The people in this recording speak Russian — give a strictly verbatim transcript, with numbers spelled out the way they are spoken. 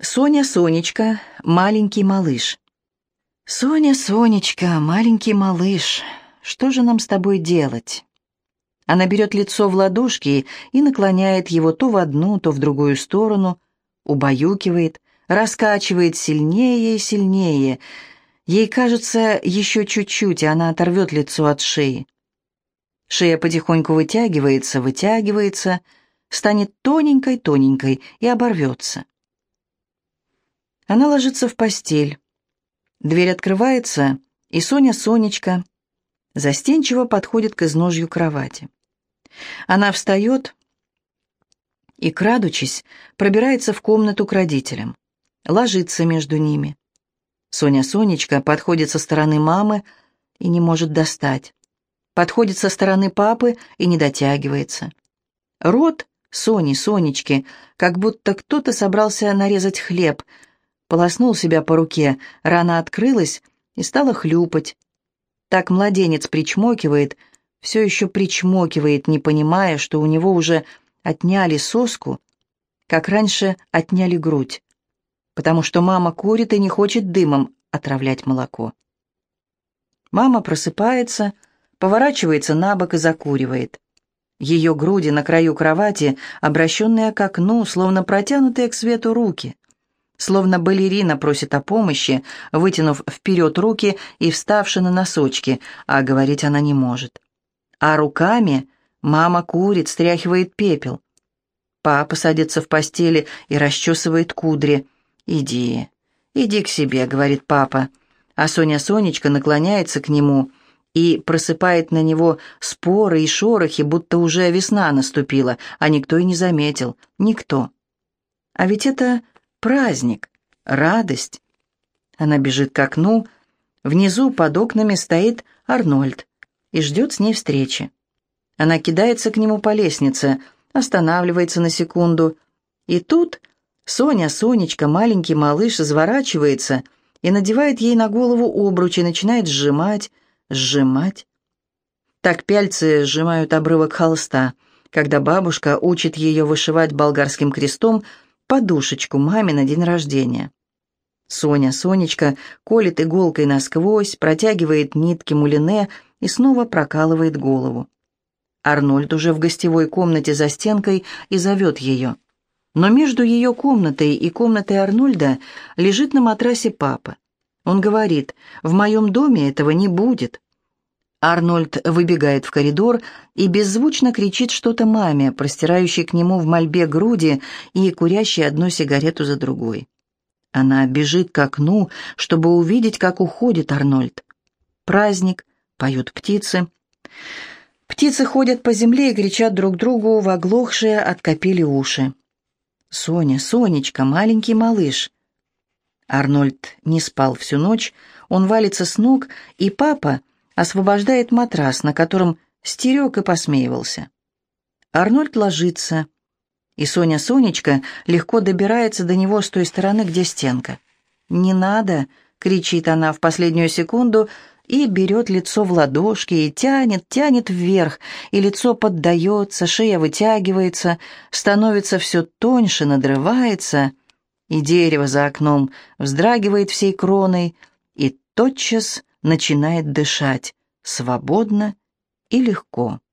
Соня, Сонечка, маленький малыш. Соня, Сонечка, маленький малыш, что же нам с тобой делать? Она берет лицо в ладошки и наклоняет его то в одну, то в другую сторону, убаюкивает, раскачивает сильнее и сильнее. Ей кажется, еще чуть-чуть, и она оторвет лицо от шеи. Шея потихоньку вытягивается, вытягивается, станет тоненькой-тоненькой и оборвется. Она ложится в постель. Дверь открывается, и Соня, Сонечка, застенчиво подходит к изножью кровати. Она встает и, крадучись, пробирается в комнату к родителям, ложится между ними. Соня, Сонечка подходит со стороны мамы и не может достать. Подходит со стороны папы и не дотягивается. Рот Сони, Сонечки, как будто кто-то собрался нарезать хлеб, полоснул себя по руке, рана открылась и стала хлюпать. Так младенец причмокивает, все еще причмокивает, не понимая, что у него уже отняли соску, как раньше отняли грудь, потому что мама курит и не хочет дымом отравлять молоко. Мама просыпается, поворачивается на бок и закуривает. Ее груди на краю кровати, обращенные к окну, словно протянутые к свету руки. Словно балерина просит о помощи, вытянув вперед руки и вставши на носочки, а говорить она не может. А руками мама курит, стряхивает пепел. Папа садится в постели и расчесывает кудри. «Иди, иди к себе», — говорит папа. А Соня, Сонечка наклоняется к нему и просыпает на него споры и шорохи, будто уже весна наступила, а никто и не заметил. Никто. А ведь это праздник, радость. Она бежит к окну. Внизу под окнами стоит Арнольд и ждет с ней встречи. Она кидается к нему по лестнице, останавливается на секунду. И тут Соня, Сонечка, маленький малыш, изворачивается и надевает ей на голову обруч и начинает сжимать, сжимать. Так пяльцы сжимают обрывок холста, когда бабушка учит ее вышивать болгарским крестом подушечку маме на день рождения. Соня, Сонечка, колет иголкой насквозь, протягивает нитки мулине и снова прокалывает голову. Арнольд уже в гостевой комнате за стенкой и зовет ее. Но между ее комнатой и комнатой Арнольда лежит на матрасе папа. Он говорит: «В моем доме этого не будет». Арнольд выбегает в коридор и беззвучно кричит что-то маме, простирающей к нему в мольбе груди и курящей одну сигарету за другой. Она бежит к окну, чтобы увидеть, как уходит Арнольд. Праздник, поют птицы. Птицы ходят по земле и кричат друг другу в оглохшие от капели уши. «Соня, Сонечка, маленький малыш». Арнольд не спал всю ночь, он валится с ног, и папа освобождает матрас, на котором стерег и посмеивался. Арнольд ложится, и Соня, Сонечка легко добирается до него с той стороны, где стенка. «Не надо!» — кричит она в последнюю секунду и берет лицо в ладошки и тянет, тянет вверх, и лицо поддается, шея вытягивается, становится все тоньше, надрывается, и дерево за окном вздрагивает всей кроной, и тотчас начинает дышать свободно и легко.